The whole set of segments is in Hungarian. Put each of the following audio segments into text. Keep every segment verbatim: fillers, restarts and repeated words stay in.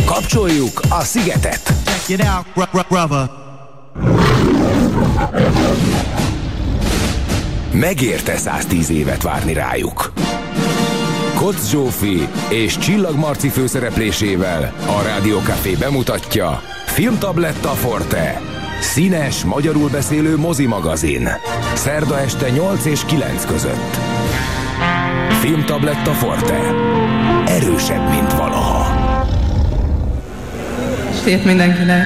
Kapcsoljuk a Szigetet! Check it out, brother. Megérte száztíz évet várni rájuk. Kocz Zsófi és Csillag Marci főszereplésével a Rádió Café bemutatja Filmtabletta Forte. Színes, magyarul beszélő mozimagazin. Szerda este nyolc és kilenc között. Filmtabletta Forte. Erősebb, mint valaha. Szép mindenkinek.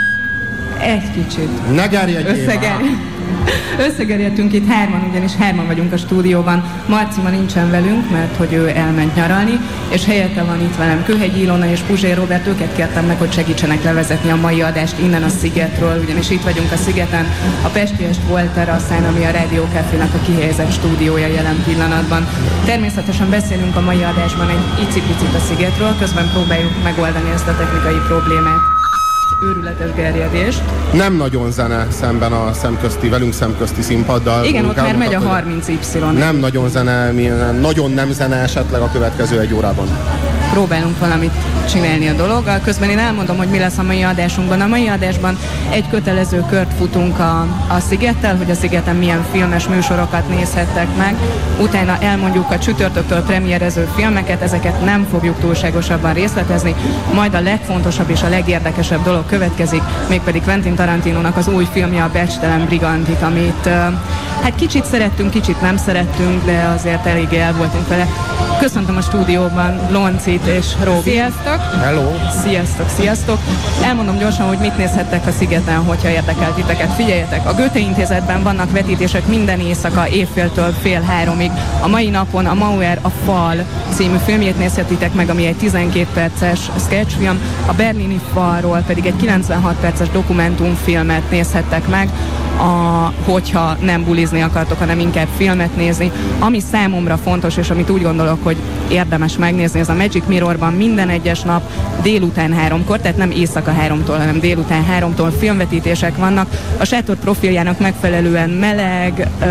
Egy kicsit. Ne gerjedjél! Összegerjedtünk itt hárman, ugyanis hárman vagyunk a stúdióban. Marci ma nincsen velünk, mert hogy ő elment nyaralni, és helyette van itt velem Kőhegyi Ilona és Puzsér Robert. Őket kértem meg, hogy segítsenek levezetni a mai adást innen a Szigetről, ugyanis itt vagyunk a Szigeten, a Pesti-est volt teraszán, ami a Rádió Cafénak a kihelyezett stúdiója jelen pillanatban. Természetesen beszélünk a mai adásban egy icipicit a Szigetről, közben próbáljuk megoldani ezt a technikai problémát. Őrületes gerjedést. Nem nagyon zene szemben a szemközti, velünk szemközti színpaddal. Igen, ott már megy a harminc Y. Nem nagyon zene, nagyon nem zene esetleg a következő egy órában. Próbálunk valamit csinálni a dologgal. Közben én elmondom, hogy mi lesz a mai adásunkban. A mai adásban egy kötelező kört futunk a, a Szigettel, hogy a Szigeten milyen filmes műsorokat nézhettek meg. Utána elmondjuk a csütörtöktől premierező filmeket, ezeket nem fogjuk túlságosabban részletezni. Majd a legfontosabb és a legérdekesebb dolog következik, mégpedig Quentin Tarantinónak az új filmje, a Becstelen Brigantik, amit uh, hát kicsit szerettünk, kicsit nem szerettünk, de azért eléggé el voltunk vele. Köszöntöm a stúdióban Loncit és Róbi. Sziasztok! Hello! Sziasztok, sziasztok! Elmondom gyorsan, hogy mit nézhettek a Szigeten, hogyha érdekel titeket. Figyeljetek, a Goethe Intézetben vannak vetítések minden éjszaka, évféltől fél háromig. A mai napon a Mauer a Fal című filmjét nézhetitek meg, ami egy tizenkét perces sketchfilm, a Berlini Falról pedig egy kilencvenhat perces dokumentumfilmet nézhettek meg, a, hogyha nem bulizni akartok, hanem inkább filmet nézni. Ami számomra fontos, és amit úgy gondolok, hogy érdemes megnézni, ez a Magic Mirrorban minden egyes nap délután háromkor, tehát nem éjszaka háromtól, hanem délután háromtól filmvetítések vannak. A sátor profiljának megfelelően meleg, ö,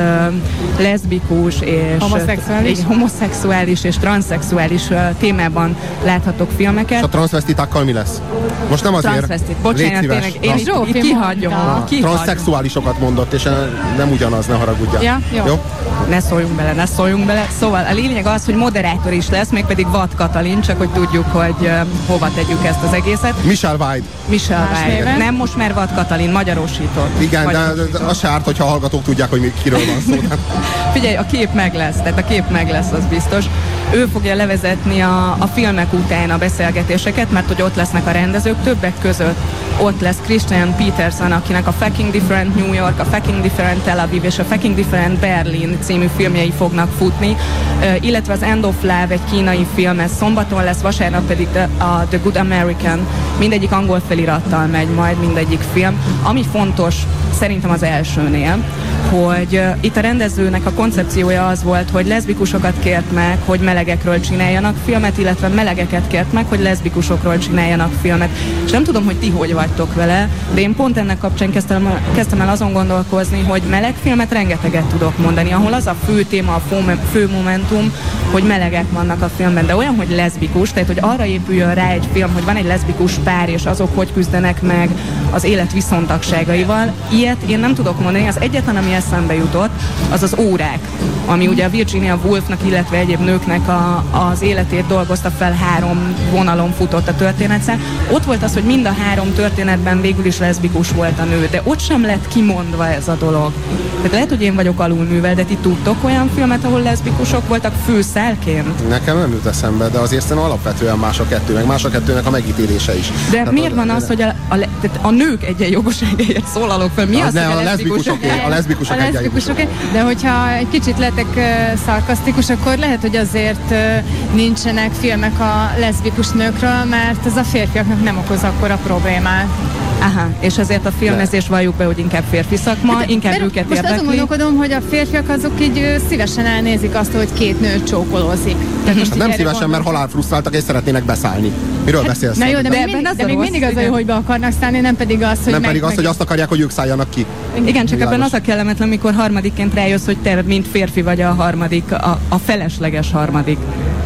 leszbikus és homoszexuális, és, homoszexuális és transzexuális ö, témában láthatok filmeket. És a transzvesztitákkal mi lesz? Most nem azért. Transzvesztit. Bocsánat, tényleg, én is kihagyom. Transzszexuálisokat mondott, és nem ugyanaz, ne haragudjál. Ja, jó. jó? Ne szóljunk bele, ne szóljunk bele. Szóval a lényeg az, hogy moderátor is lesz, mégpedig Vad Katalin, csak hogy tudjuk, hogy uh, hova tegyük ezt az egészet. Michel Weid. Michel Weid. Nem, most már Vad Katalin, magyarosított. Igen, de, de az se árt, hogyha a hallgatók tudják, hogy mi, kiről van szó. Figyelj, a kép meg lesz, tehát a kép meg lesz, az biztos. Ő fogja levezetni a, a filmek után a beszélgetéseket, mert hogy ott lesznek a rendezők, többek között ott lesz Christian Peterson, akinek a Fucking Different New York, a Fucking Different Tel Aviv és a Fucking Different Berlin című filmjei fognak futni, uh, illetve az End of Love, egy kínai film, ez szombaton lesz, vasárnap pedig the, a The Good American, mindegyik angol felirattal megy majd mindegyik film. Ami fontos szerintem az elsőnél, hogy uh, itt a rendezőnek a koncepciója az volt, hogy leszbikusokat kért meg, hogy melegekről csináljanak filmet, illetve melegeket kért meg, hogy leszbikusokról csináljanak filmet. És nem tudom, hogy ti hogy vagytok vele, de én pont ennek kapcsán kezdtem, kezdtem el azon gondolkozni, hogy meleg filmet rengeteget tudok mondani, ahol az a fő téma, a fő, fő momentum, hogy melegek vannak a filmben, de olyan, hogy leszbikus, tehát hogy arra épüljön rá egy film, hogy van egy leszbikus pár, és azok hogy küzdenek meg az élet viszontagságaival. Ilyet én nem tudok mondani, az egyetlen, ami eszembe jutott, az az Órák, ami ugye a Virginia Woolfnak, illetve egyéb nőknek a, az életét dolgozta fel, három vonalon futott a történetszám. Ott volt az, hogy mind a három történetben végül is leszbikus volt a nő, de ott sem lett kimondva ez a dolog. Tehát lehet, hogy én vagyok alulművel, de ti tudtok olyan filmet, ahol leszbikusok voltak főszálként? Nekem nem jut eszembe, de azért szerintem alapvetően más a kettő, meg más a kettőnek a megítélése is. De tehát miért a, van az, hogy a, a, a nők egyenjogosságáért szólalok fel? Mi az, ne, hogy a leszbikusok? A leszbikusok egyenjogosságért. De hogyha egy kicsit lettek uh, szarkasztikus, akkor lehet, hogy azért uh, nincsenek filmek a leszbikus nőkről, mert ez a férfiaknak nem okoz akkora problémát. Aha, és azért a filmezés valljuk be, hogy inkább férfi szakma, hát, inkább őket most érdekli. Most azon gondolkodom, hogy a férfiak azok így ö, szívesen elnézik azt, hogy két nő csókolózik. Hát nem szívesen, gondol... mert halálfrusztráltak és szeretnének beszállni. Miről hát, beszélsz? Na jó, de, de, még, mindig, de még mindig az, hogy be akarnak szállni, nem pedig az, hogy Nem meg, pedig az, meg... hogy azt akarják, hogy ők szálljanak ki. Igen, csak ebben az a kellemetlen, amikor harmadikként rájössz, hogy te, mint férfi vagy a harmadik, a, a felesleges harmadik.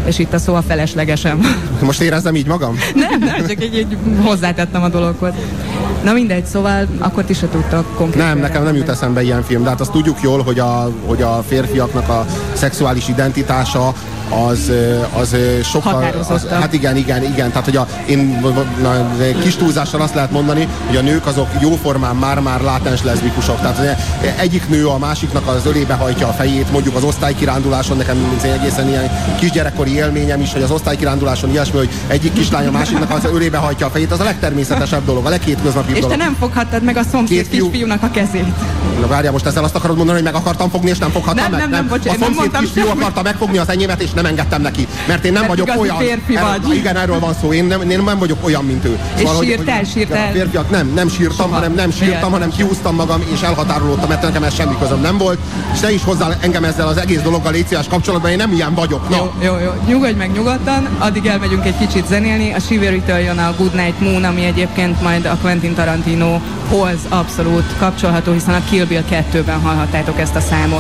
és itt a szó a feleslegesen. Most érezzem így magam? Nem, nem, csak így, így hozzátettem a dologhoz. Na mindegy, szóval akkor ti se tudtak konkrétan. Nem, nekem nem jut eszembe ilyen film, de hát azt tudjuk jól, hogy a, hogy a férfiaknak a szexuális identitása az, az sokkal... Az, hát igen, igen, igen. Tehát, hogy a, én na, kis túlzással azt lehet mondani, hogy a nők azok jóformán már-már látens leszbikusok. Tehát egyik nő a másiknak az ölébe hajtja a fejét, mondjuk az osztálykiránduláson, nekem egészen ilyen kisgyerekkori élményem is, hogy az osztálykiránduláson ilyesmi, hogy egyik kislány a másiknak az ölébe hajtja a fejét, az a legtermészetesebb dolog, a leghétköznapibb dolog. És te nem foghattad meg a szomszéd kisfiúnak a kezét. Na várjál, most ezzel azt akarod mondani, hogy meg akartam fogni, és nem foghattam nem, meg? Nem, nem, bocsánat, a szomszéd kisfiú akarta megfogni az enyémet, és nem engedtem neki, mert én nem mert vagyok olyan. Erről, igen, erről van szó, én nem, én nem vagyok olyan, mint ő. És szóval, sírtál, hogy, sírtál? Férfiak, nem, nem sírtam, Soha. hanem nem sírtam, Ilyen. hanem kiúztam magam, és elhatárolódtam, mert nekem ez semmi közöm nem volt, és ne is hozzá engem ezzel az egész dologgal légy szíves kapcsolatban, én nem ilyen vagyok. Na. Jó, jó, jó, nyugodj meg nyugodtan, addig elmegyünk egy kicsit zenélni, a Shivery-től jön a Good Night Moon, ami egyébként majd a Quentin Tarantinohoz abszolút kapcsolható, hiszen a Kill Bill kettőben hallhattátok ezt a számot.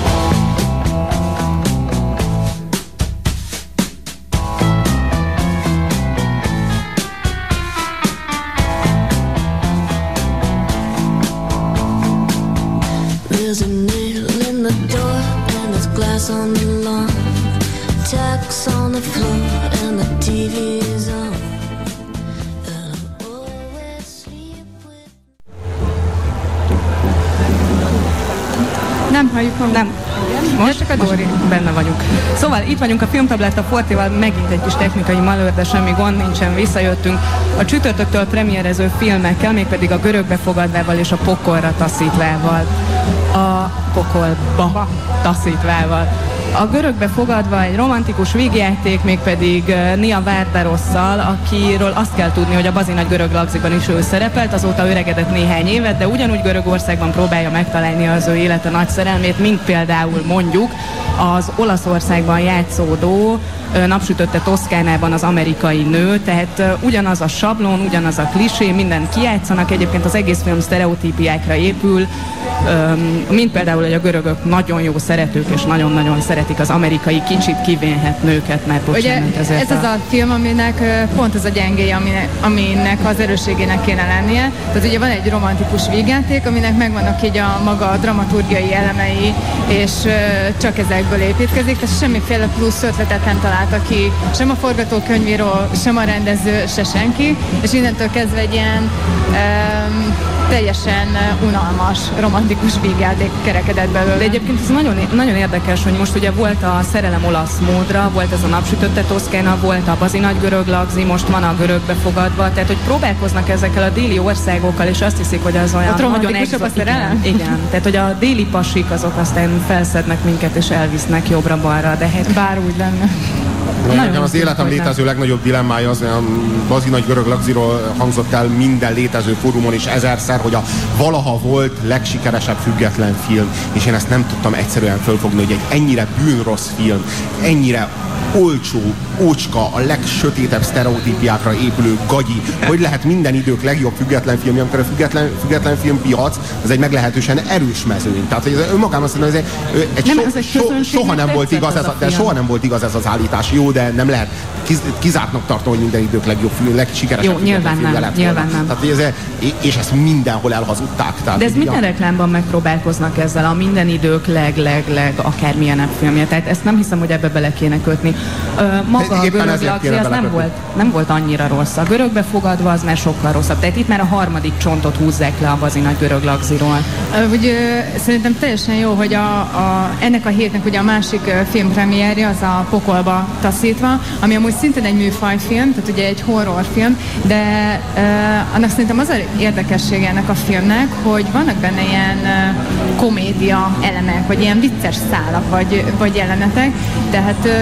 On the lawn, tacks on the floor, and the T V is on. And I always sleep with. Nem halljuk magam. Nem. Most csak a Dóri. Benne vagyunk. Szóval itt vagyunk a Filmtabletta Fortéval, megint egy kis technikai malőr, de semmi gond nincsen, visszajöttünk a csütörtöktől premierező filmekkel, mégpedig a Görögbe fogadvával és a Pokolra taszítvával. A Pokolba taszítvával. A Görögbe fogadva egy romantikus vígjáték, mégpedig Nia Vardarosszal, akiről azt kell tudni, hogy a Bazi Nagy Görög Lagziban is ő szerepelt, azóta öregedett néhány évet, de ugyanúgy Görögországban próbálja megtalálni az ő élete nagy szerelmét, mint például mondjuk az Olaszországban játszódó Napsütötte Toszkánában az amerikai nő, tehát ugyanaz a sablon, ugyanaz a klisé, mindent kijátszanak, egyébként az egész film sztereotípiákra épül, mint például, hogy a görögök nagyon jó szeretők, és nagyon-nagyon szeretik az amerikai kicsit kivénhet nőket, mert bocsánat, ugye ez az a... a film, aminek pont az a gyengéje, aminek, aminek az erősségének kéne lennie. Tehát ugye van egy romantikus vígjáték, aminek megvannak így a maga dramaturgiai elemei, és csak ezekből építkezik, tehát semmiféle plusz ötletet nem találta ki sem a forgatókönyvíró, sem a rendező, se senki, és innentől kezdve egy ilyen um, teljesen unalmas, romantikus vígjáték kerekedett belőle. De egyébként ez nagyon, nagyon érdekes, hogy most ugye volt a Szerelem olasz módra, volt ez a Napsütötte Toszkána, volt a Bazi Nagy Görög Lagzi, most van a Görögbe fogadva, tehát hogy próbálkoznak ezekkel a déli országokkal, és azt hiszik, hogy az olyan nagyon exotikus. Igen, igen, tehát hogy a déli pasik azok aztán felszednek minket és elvisznek jobbra-balra, de hát bár úgy lenne. Nekem az életem létező legnagyobb dilemmája az, a Bazi Nagy Görög Lagziról hangzott el minden létező fórumon is ezerszer, hogy a valaha volt legsikeresebb független film, és én ezt nem tudtam egyszerűen fölfogni, hogy egy ennyire bűnrossz film, ennyire olcsó, ócska, a legsötétebb sztereotípiákra épülő gagyi, hogy lehet minden idők legjobb független filmje, amikor a független, független filmpiac az egy meglehetősen erős mezőny. Tehát, hogy ez önmagában szerintem ez egy, egy, nem, so, ez egy so, soha nem volt igaz ez a, de soha nem volt igaz ez az állítás. Jó, de nem lehet kiz, kizártnak tartani, hogy minden idők legjobb film, legsikeresebb jó, nyilván filmje nem, nyilván nem. Tehát, ez, és ezt mindenhol elhazudták. Tehát, de ez minden a... reklámban megpróbálkoznak ezzel, a minden idők leg-leg-leg akármilyenebb filmje. Tehát ezt nem hiszem, hogy ebbe bele kéne kötni. Ö, maga a Görög Lagzi az nem volt, nem volt annyira rossz. A Görögbe fogadva az már sokkal rosszabb. Tehát itt már a harmadik csontot húzzák le a Bazi Nagy Görög Lagziról. Úgy, ö, szerintem teljesen jó, hogy a, a, ennek a hétnek ugye a másik ö, filmpremierje az a Pokolba taszítva, ami amúgy szintén egy műfajfilm, tehát ugye egy horrorfilm, de ö, annak szerintem az az érdekessége ennek a filmnek, hogy vannak benne ilyen ö, komédia elemek, vagy ilyen vicces szálak, vagy, vagy jelenetek, tehát ö,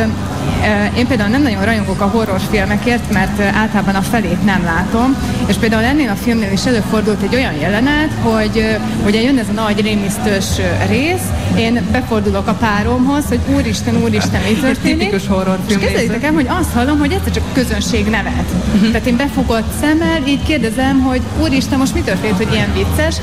én például nem nagyon rajongok a horrorfilmekért, mert általában a felét nem látom, és például ennél a filmnél is előfordult egy olyan jelenet, hogy ugye jön ez a nagy rémisztős rész, én befordulok a páromhoz, hogy úristen, úristen, mi történik? Tipikus horrorfilm. És képzeljétek el, hogy azt hallom, hogy egyszer csak a közönség nevet. Uh-huh. Tehát én befogott szemmel, így kérdezem, hogy úristen, most mi történt, hogy ilyen vicces,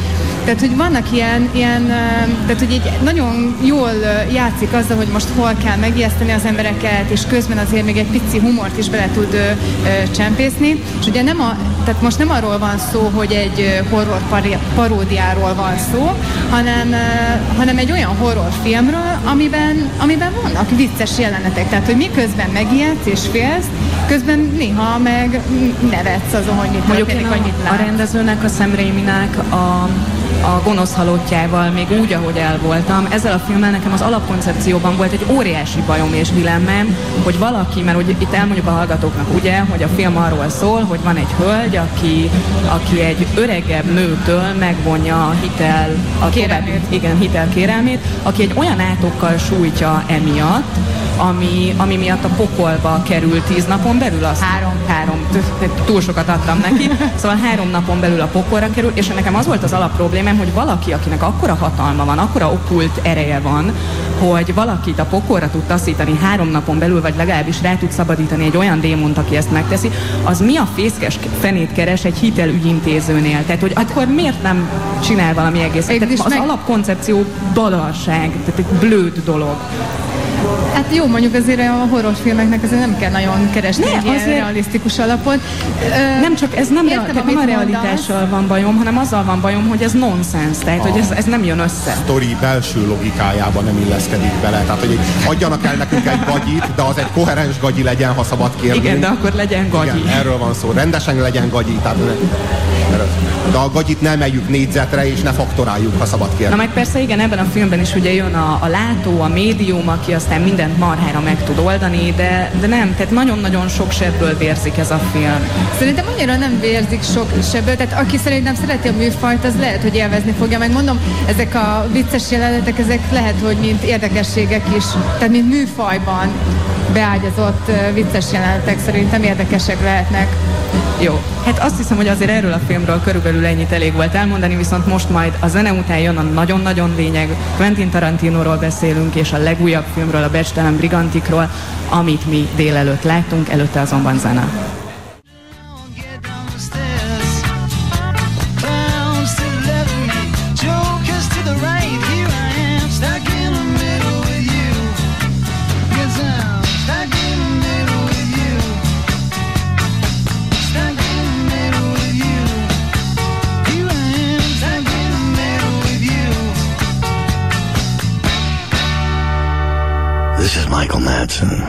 Tehát, hogy vannak ilyen, ilyen tehát, hogy így nagyon jól játszik azzal, hogy most hol kell megijeszteni az embereket, és közben azért még egy pici humort is bele tud ö, ö, csempészni. És ugye nem a, tehát most nem arról van szó, hogy egy horror paródiáról van szó, hanem, ö, hanem egy olyan horrorfilmről, amiben, amiben vannak vicces jelenetek. Tehát, hogy miközben megijedsz és félsz, közben néha meg nevetsz azon, hogy mit történik, vagy mit látsz. A rendezőnek, a Sam Raiminek a a gonosz halottjával, még úgy, ahogy el voltam. Ezzel a filmmel nekem az alapkoncepcióban volt egy óriási bajom és dilemmám, hogy valaki, mert hogy itt elmondjuk a hallgatóknak, ugye, hogy a film arról szól, hogy van egy hölgy, aki, aki egy öregebb nőtől megvonja a hitel, a kérelmét. Igen, hitelkérelmét, aki egy olyan átokkal sújtja emiatt, ami, ami miatt a pokolba kerül tíz napon belül, az három, három, túl sokat adtam neki, szóval három napon belül a pokolra kerül, és nekem az volt az alapproblémám, hogy valaki, akinek akkora hatalma van, akkora okkult ereje van, hogy valakit a pokolra tud taszítani három napon belül, vagy legalábbis rá tud szabadítani egy olyan démont, aki ezt megteszi, az mi a fészkes fenét keres egy hitelügyintézőnél? Tehát, hogy akkor miért nem csinál valami egészet? Tehát az meg... alapkoncepció badarság, tehát egy blőd dolog. Hát jó, mondjuk azért a horrorfilmeknek azért nem kell nagyon keresni ne, egy ilyen azért... realisztikus alapot. Ö, nem csak ez nem, értem, rea- nem a realitással mondasz. Van bajom, hanem azzal van bajom, hogy ez nonsens, tehát a hogy ez, ez nem jön össze. Sztori belső logikájába nem illeszkedik bele, tehát hogy adjanak el nekünk egy gagyit, de az egy koherens gagyi legyen, ha szabad kérni. Igen, de akkor legyen gagyi. Igen, erről van szó, rendesen legyen gagyi, tehát de a gagyit ne emeljük négyzetre, és ne faktoráljuk, ha szabad kérni. Na meg persze igen, ebben a filmben is ugye jön a, a látó, a médium, aki aztán mindent marhára meg tud oldani, de, de nem, tehát nagyon-nagyon sok sebből vérzik ez a film. Szerintem annyira nem vérzik sok sebből, tehát aki szerintem szereti a műfajt, az lehet, hogy élvezni fogja. Megmondom, ezek a vicces jelenetek, ezek lehet, hogy mint érdekességek is, tehát mint műfajban beágyazott vicces jelenetek szerintem érdekesek lehetnek. Jó, hát azt hiszem, hogy azért erről a filmről körülbelül ennyit elég volt elmondani, viszont most majd a zene után jön a nagyon-nagyon lényeg. Quentin Tarantinóról beszélünk, és a legújabb filmről, a Becstelen Brigantikról, amit mi délelőtt láttunk, előtte azonban zene. This is Michael Madsen.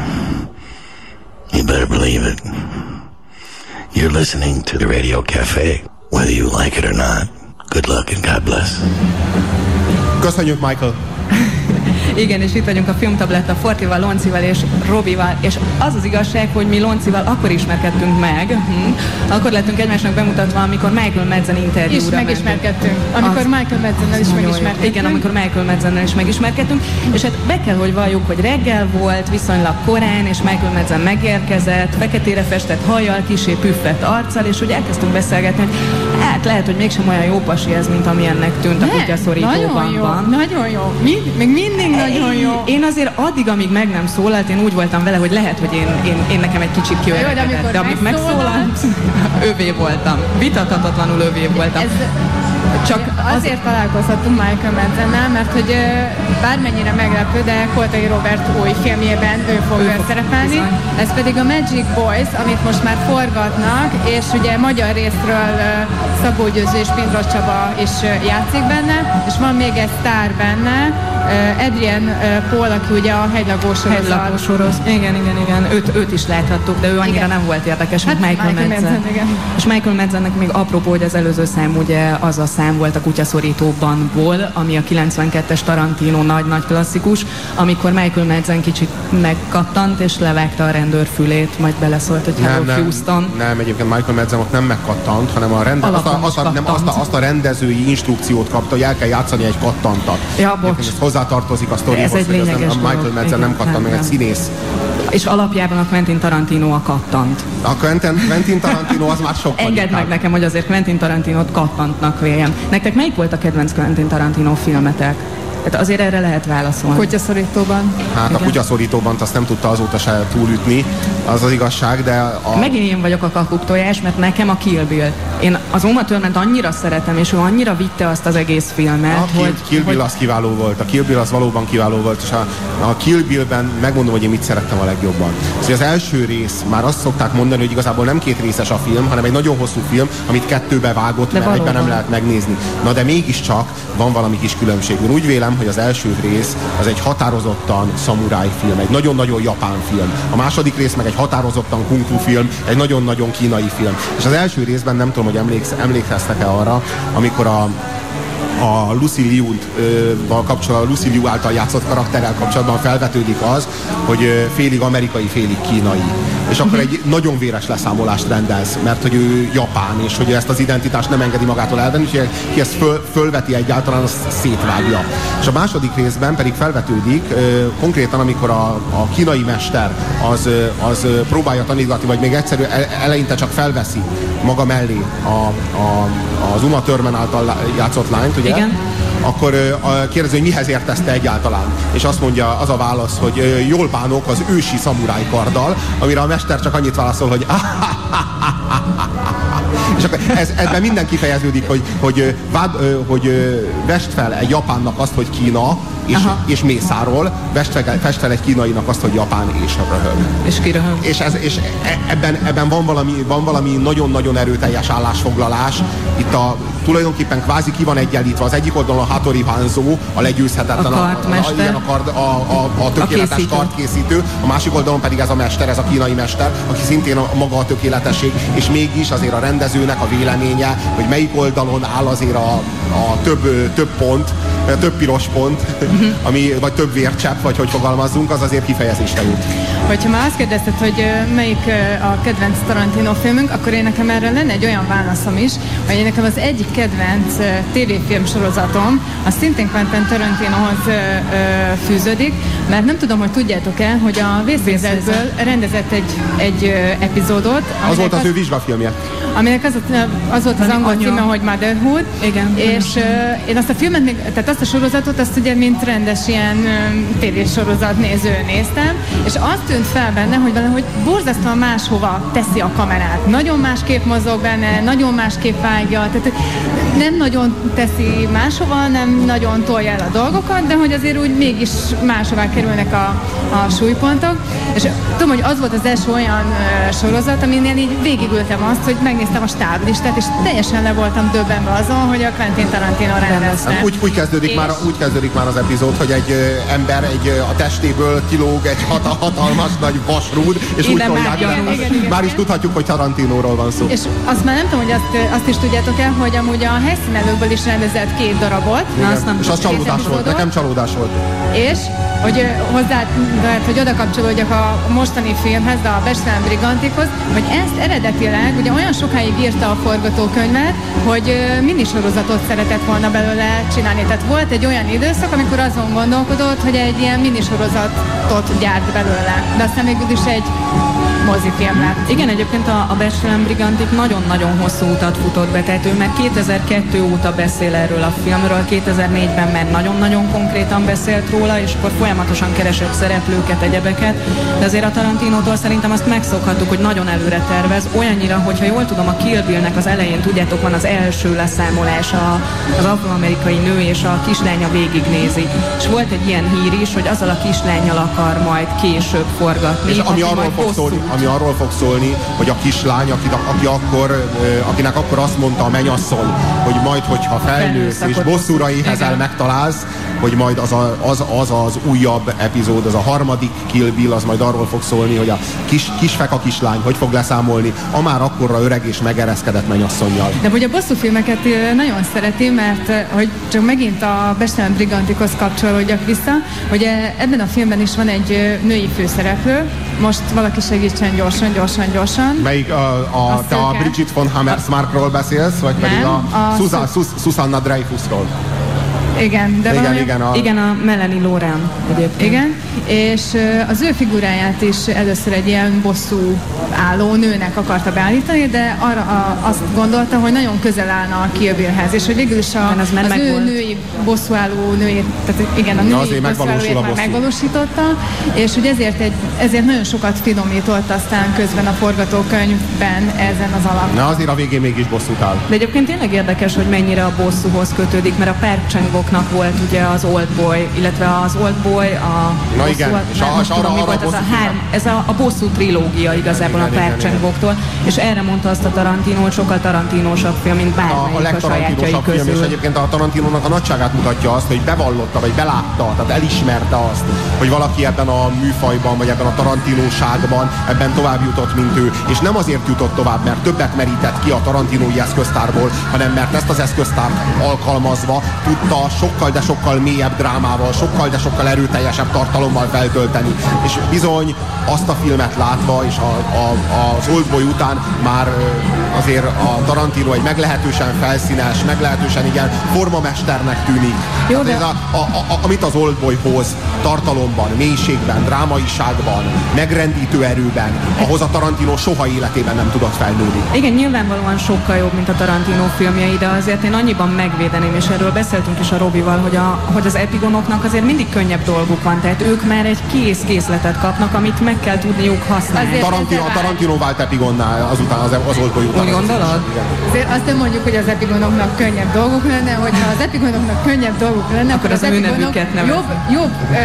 You better believe it. You're listening to the Radio Cafe, whether you like it or not. Good luck and God bless. Köszönjük, Michael! Igen, és itt vagyunk a Filmtabletta Fortival, Loncival és Robival, és az az igazság, hogy mi Loncival akkor ismerkedtünk meg, hm, akkor lettünk egymásnak bemutatva, amikor Michael Madsen interjúra és megismerkedtünk. Amikor az... Michael Madsennel is megismerkedtünk. Igen, amikor Michael Madsennel is megismerkedtünk, és hát be kell, hogy valljuk, hogy reggel volt, viszonylag korán, és Michael Madsen megérkezett, feketére festett hajjal, kisé püffett arccal, és úgy elkezdtünk beszélgetni, hogy hát lehet, hogy mégsem olyan jó pasi ez, mint amilyennek tűnt a kutyaszorítóban. Nagyon jó, van. nagyon jó. Mi? Még mindig nagyon jó. Én azért addig, amíg meg nem szólalt, én úgy voltam vele, hogy lehet, hogy én, én, én nekem egy kicsit kiöregedett, de amíg megszólalt, övé voltam. Vitathatatlanul övé voltam. Ez... Csak azért az... találkozhatunk Michael Madsennel, mert hogy bármennyire meglepő, de Koltai Robert új filmjében ő fog ő szerepelni. Bizony. Ez pedig a Magic Boys, amit most már forgatnak, és ugye magyar részről Szabó Győző és Pindros Csaba is játszik benne, és van még egy sztár benne, Adrian Paul, aki ugye a Hegylagó sorozat. Igen, igen, igen. Őt, őt is láthattuk, de ő annyira igen. nem volt érdekes, mint hát Michael, Michael Madsen. Madsen és Michael Madsennek még apropó, hogy az előző szám ugye az a szám volt a kutyaszorítóbanból, ami a kilencvenkettes Tarantino nagy-nagy klasszikus, amikor Michael Madsen kicsit megkattant, és levágta a rendőr fülét, majd beleszólt, hogy hello nem, Houston. Nem, nem, egyébként Michael Madsen ott nem megkattant, hanem a rende, azt, a, azt, a, nem, azt, a, azt a rendezői instrukciót kapta, hogy el kell játszani egy kattantat. Ja, bocs. Hozzátartozik a sztorihoz, hogy ez nem, a Michael Madsen nem kattant, meg egy színész. És alapjában a Quentin Tarantino a kattant. A Quentin, Quentin Tarantino az már sokkal Engedd meg nekem, hogy azért Quentin Tarantinót kattantnak véljem. Nektek melyik volt a kedvenc Quentin Tarantino filmetek? Tehát azért erre lehet válaszolni. Kutyaszorítóban. Hát igen. A kutyaszorítóban azt nem tudta azóta se túlütni, az az igazság, de a... Megint én vagyok a kakuktojás, mert nekem a Kill Bill. Én az Uma Thurmant annyira szeretem, és ő annyira vitte azt az egész filmet, a hogy... Kill Bill hogy... az kiváló volt, a Kill Bill az valóban kiváló volt, és a, a Kill Billben megmondom, hogy én mit szerettem a legjobban. Szóval az első rész, már azt szokták mondani, hogy igazából nem két részes a film, hanem egy nagyon hosszú film, amit kettőbe vágott, de mert valóban egyben nem lehet megnézni. Na de mégiscsak van valami kis különbség. Én úgy vélem, hogy az első rész az egy határozottan szamuráj film, egy nagyon-nagyon japán film. A második rész meg egy határozottan kung fu film, egy nagyon-nagyon kínai film. És az első részben nem tudom, hogy emléksz, emlékeztek-e arra, amikor a a Lucy Liu-val kapcsolatban, Lucy Liu által játszott karakterrel kapcsolatban felvetődik az, hogy félig amerikai, félig kínai. És akkor egy nagyon véres leszámolást rendez, mert hogy ő japán, és hogy ezt az identitást nem engedi magától elvenni, és ki ezt föl, fölveti egyáltalán, azt szétvágja. És a második részben pedig felvetődik, konkrétan amikor a, a kínai mester az, az próbálja tanítgatni, vagy még egyszerű eleinte csak felveszi maga mellé a, a, az Uma Thurman által játszott lányt, ugye? Igen. Akkor uh, kérdezi, hogy mihez értesz te egyáltalán. És azt mondja, az a válasz, hogy uh, jól bánok az ősi szamuráj karddal, amire a mester csak annyit válaszol, hogy és akkor ez, ebben minden kifejeződik, hogy, hogy, vád, hogy vest fel egy japánnak azt, hogy Kína, és, és mészárol, vest fel, fest fel egy kínainak azt, hogy Japán, és röhög. És kiröhög. És, ez, és ebben, ebben van, valami, van valami nagyon-nagyon erőteljes állásfoglalás. Itt a, tulajdonképpen kvázi ki van egyenlítve. Az egyik oldalon a Hattori Hanzo, a legyőzhetetlen, a kartmester, a, a, a, a, a, a tökéletes a kartkészítő, a másik oldalon pedig ez a mester, ez a kínai mester, aki szintén a maga a tökéletesség, és mégis azért a rendezőnek a véleménye, hogy melyik oldalon áll azért a, a több, több pont, több piros pont, uh-huh. ami, vagy több vércsepp, vagy hogy fogalmazzunk, az azért kifejezésre jut. Hogyha már azt kérdezted, hogy melyik a kedvenc Tarantino filmünk, akkor én nekem erre lenne egy olyan válaszom is, hogy én nekem az egyik kedvenc tévéfilm sorozatom, az szintén Quentin Tarantinohoz fűződik, mert nem tudom, hogy tudjátok-e, hogy a Vészhelyzetből rendezett egy, egy epizódot. Az volt az, az ő vizsgafilmje. Aminek az, az volt az angol címe, hogy Motherhood. Igen. És uh, én azt a filmet, még, tehát azt a sorozatot, azt ugye mint rendes ilyen um, tévésorozat néző néztem, és azt tűnt fel benne, hogy valahogy borzasztóan máshova teszi a kamerát. Nagyon másképp mozog benne, nagyon másképp vágja, tehát nem nagyon teszi máshova, nem nagyon tolja el a dolgokat, de hogy azért úgy mégis máshová kerülnek a, a súlypontok. És tudom, hogy az volt az első olyan uh, sorozat, aminél így végigültem azt, hogy megnéztem a stáblistát, és teljesen le voltam döbbenve azon, hogy a Quentin Tarantino rendezte. Úgy, úgy, kezdődik már, úgy kezdődik már az epizód, hogy egy ö, ember egy, ö, a testéből kilóg egy hat, hatalmas nagy vasrúd, és Innen úgy tolják igen, igen, igen, már is igen. tudhatjuk, hogy Tarantinóról van szó. És azt már nem tudom, hogy azt, azt is tudjátok el, hogy amúgy a helyszínelőkből is rendezett két darabot. Na, azt nem és az csalódás volt, nekem csalódás volt. És hogy hozzá, hogy oda kapcsolódjak a mostani filmhez, de a Bestelen Brigantikhoz, hogy ezt eredetileg ugye olyan sokáig írta a forgatókönyvet, hogy minisorozatot szeretett volna belőle csinálni. Tehát volt egy olyan időszak, amikor azon gondolkodott, hogy egy ilyen minisorozatot gyárt belőle. De aztán végül is egy mozifilm lett. Igen, egyébként a, a Bestelen Brigantik nagyon-nagyon hosszú utat futott be, tehát ő meg kétezer-kettő óta beszél erről a filmről, kétezer-négyben már nagyon-nagyon konkrétan beszélt róla, és akkor folyamatosan keresett szereplőket, egyebeket, de azért a Tarantinótól szerintem azt megszokhattuk, hogy nagyon előre tervez, olyannyira, hogyha jól tudom, a Kill Bill-nek az elején, tudjátok, van az első leszámolás, a, az afroamerikai nő és a kislánya végignézi. És volt egy ilyen hír is, hogy azzal a kislánnyal akar majd később forgatni. És ami arról fog szólni, ami arról fog szólni, hogy a kislány, aki, aki akkor, akinek akkor azt mondta a mennyasszony, hogy majd, hogyha felnősz és bosszúra éhezel, megtalálsz, hogy majd az, a, az, az az újabb epizód, az a harmadik Kill Bill, az majd arról fog szólni, hogy a kis, kisfeka kislány hogy fog leszámolni a már akkorra öreg és megereszkedett mennyasszonnyal. De hogy a bosszúfilmeket nagyon szereti, mert hogy csak megint a Bestelen Brigantikhoz kapcsolódjak vissza, hogy ebben a filmben is van egy női főszereplő, most valaki segítsen gyorsan, gyorsan, gyorsan. Melyik a, a, a te a Bridget von Hammersmarkról beszélsz, vagy nem, pedig a, a Susa, Sus, Susanna Dreyfusról? Igen, de igen, valami... igen, a... Igen, a Melanie Laurent egyébként. Igen, és az ő figuráját is először egy ilyen bosszú álló nőnek akarta beállítani, de arra a, azt gondolta, hogy nagyon közel állna a Kill Billhez, és hogy végül is a, az, az ő női bosszúálló nőjét, tehát igen, a női bosszúállójét már megvalósította, és hogy ezért, egy, ezért nagyon sokat finomított aztán közben a forgatókönyvben ezen az alapon. Na azért a végén mégis bosszút áll. De egyébként tényleg érdekes, hogy mennyire a bosszúhoz kötődik, mert a Park Chan-wooknak volt ugye az Oldboy, illetve az Oldboy, a Na bosszú, igen, és nem, a, nem és tudom, arra, mi arra volt a ez a három, ez a, a bosszú trilógia igazából igen, a Park Chan-wooktól, és erre mondta azt a Tarantino, hogy sokkal tarantinósabb film, mint bármelyik a, a a, a sajátjai legtarantinosabb film, és közül. egyébként a Tarantinónak a nagyságát mutatja azt, hogy bevallotta, vagy belátta, tehát elismerte azt, hogy valaki ebben a műfajban, vagy ebben a tarantinóságban ebben tovább jutott, mint ő. És nem azért jutott tovább, mert többet merített ki a tarantinói eszköztárból, hanem mert ezt az eszköztárt alkalmazva tudta sokkal, de sokkal mélyebb drámával, sokkal, de sokkal erőteljesebb tartalommal feltölteni. És bizony azt a filmet látva, és a, a, az Oldboy után már azért a Tarantino egy meglehetősen felszínes, meglehetősen igen formamesternek tűnik. Jó, de... ez a, a, a, amit az Oldboy hoz tartalomban, mélységben, drámaiságban, megrendítő erőben, ahhoz a Tarantino soha életében nem tudott felnőni. Igen, nyilvánvalóan sokkal jobb, mint a Tarantino filmjei, de azért én annyiban megvédeném, és erről beszéltünk is a Robival, hogy, a, hogy az epigonoknak azért mindig könnyebb dolguk van, tehát ők már egy kész készletet kapnak, amit meg kell tudniuk használni. Tarantino, a Tarantino vált epigonnál azután, az, az Oldboy után. Úgy gondolod? Azért azt nem mondjuk, hogy az epigonoknak könnyebb dolguk lenne, hogyha az epigonoknak könnyebb dolguk lenne, akkor, akkor az, az epigonok jobb, jobb ö,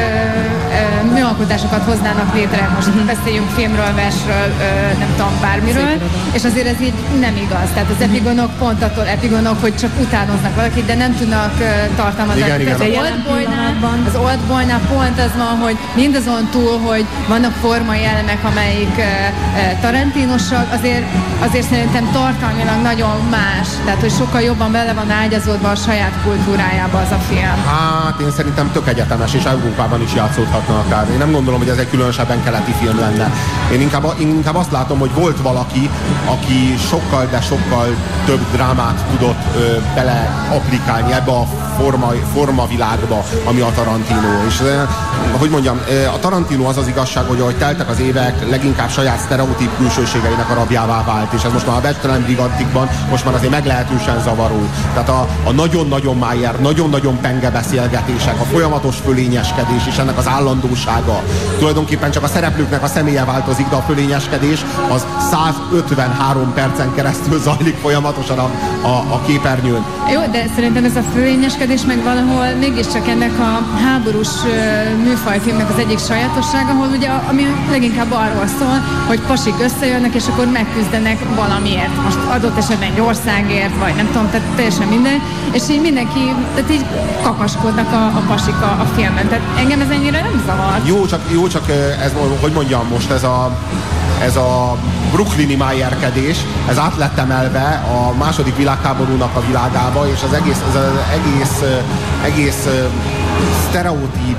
ö, műalkotásokat hoznának létre. Most uh-huh. beszéljünk filmről, versről, ö, nem tudom, bármiről, és azért ez így nem igaz. Tehát az epigonok pont attól epigonok, hogy csak utánoznak valakit, de nem tudnak ö, tartalmazni. Igen, igen. Az Oldboynál, az Oldboynál pont az van, hogy mindazon túl, hogy vannak formai elemek, amelyik ö, ö, tarantinosak, azért, azért szerintem tartalmilag nagyon más. Tehát, hogy sokkal jobban bele van ágyazódva a saját kultúrájába az a film. Hát én szerintem tök egyetemes, és Európában is játszódhatna akár. Én nem gondolom, hogy ez egy különösebben keleti film lenne. Én inkább, én inkább azt látom, hogy volt valaki, aki sokkal, de sokkal több drámát tudott ö, bele applikálni ebbe a forma, formavilágba, ami a Tarantino. És ö, hogy mondjam, ö, a Tarantino az az igazság, hogy ahogy teltek az évek, leginkább saját sztereotíp külsőségeinek a rabjává vált. És ez most már a Becstelen Brigantikban most már azért meglehetősen zavaró. Tehát a, a nagyon-nagyon Mayer, nagyon-nagyon penge beszélgetések, a folyamatos fölényeskedés és ennek az állandósága. Tulajdonképpen csak a szereplőknek a személye változik, de a fölényeskedés az százötvenhárom percen keresztül zajlik folyamatosan a, a, a képernyőn. Jó, de szerintem ez a fölényeskedés meg valahol mégiscsak ennek a háborús uh, műfajfilmnek az egyik sajátossága, ahol ugye ami leginkább arról szól, hogy pasik összejönnek, és akkor megküzdenek valamiért. Most adott esetben egy országért, vagy nem tudom, tehát teljesen minden, és így mindenki, tehát így kakaskodnak a, a pasik a, a filmen. Tehát engem ez ennyire nem zavart. Jó, csak, jó, csak ez, hogy mondjam most, ez a ez a brooklyni májerkedés, ez át lett emelve a második világháborúnak a világába, és az egész, ez az egész, egész sztereotíp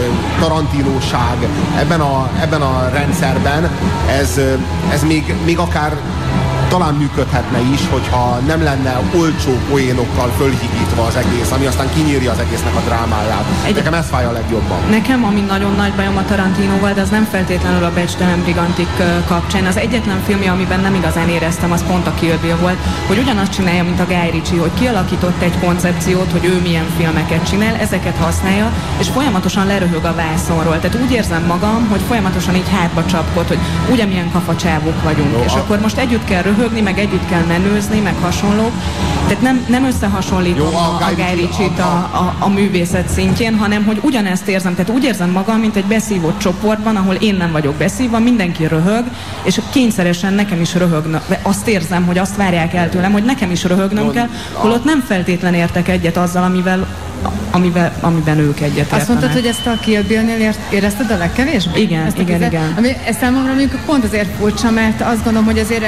tarantinóság ebben a, ebben a rendszerben, ez, ez még, még akár talán működhetne is, hogyha nem lenne olcsó poénokkal fölhigítva az egész, ami aztán kinyírja az egésznek a drámáját. Egy... Nekem ez fáj a legjobban. Nekem, ami nagyon nagy bajom a Tarantinóval, de az nem feltétlenül a Becstelen Brigantik kapcsán. Az egyetlen filmje, amiben nem igazán éreztem, az pont a Kill Bill volt, hogy ugyanazt csinálja, mint a Guy Ritchie, hogy kialakított egy koncepciót, hogy ő milyen filmeket csinál, ezeket használja, és folyamatosan leröhög a vászonról. Tehát úgy érzem magam, hogy folyamatosan így hátba csapkod, hogy ugyanilyen kafacsávok vagyunk, jó, és a... akkor most együtt kell röhögni, meg együtt kell menőzni, meg hasonlók. Tehát nem, nem összehasonlítom jó, a, a Guy Ritchie-t a, a, a művészet szintjén, hanem hogy ugyanezt érzem. Tehát úgy érzem magam, mint egy beszívott csoportban, ahol én nem vagyok beszívva, mindenki röhög, és kényszeresen nekem is röhögnek. Azt érzem, hogy azt várják el tőlem, hogy nekem is röhögnöm jó, kell, holott nem feltétlen értek egyet azzal, amivel Amiben, amiben ők egyet értenek. Azt mondtad, hogy ezt a Kill Bill-nél érezted a legkevésbé? Igen, ezt igen, közel, igen. Ami ezt számomra mondjuk pont azért furcsa, mert azt gondolom, hogy azért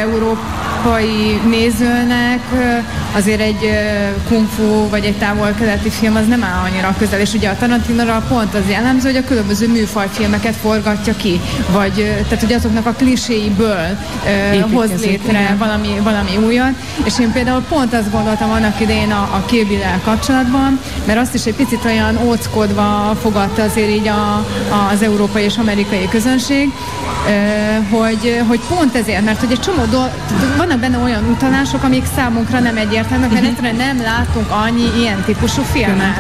európai nézőnek azért egy kung fu vagy egy távol-keleti film az nem áll annyira közel, és ugye a Tarantinóra pont az jellemző, hogy a különböző műfajfilmeket forgatja ki, vagy tehát hogy azoknak a kliséiből hoz létre valami, valami újat, és én például pont azt gondoltam annak idején a, a Kill Bill-el kapcsolatban, mert azt is egy picit olyan óckodva fogadta azért így a, az európai és amerikai közönség, hogy, hogy pont ezért, mert hogy egy csomó dolog, vannak benne olyan utalások, amik számunkra nem egyértelműek, mert egyszerűen nem látunk annyi ilyen típusú filmet.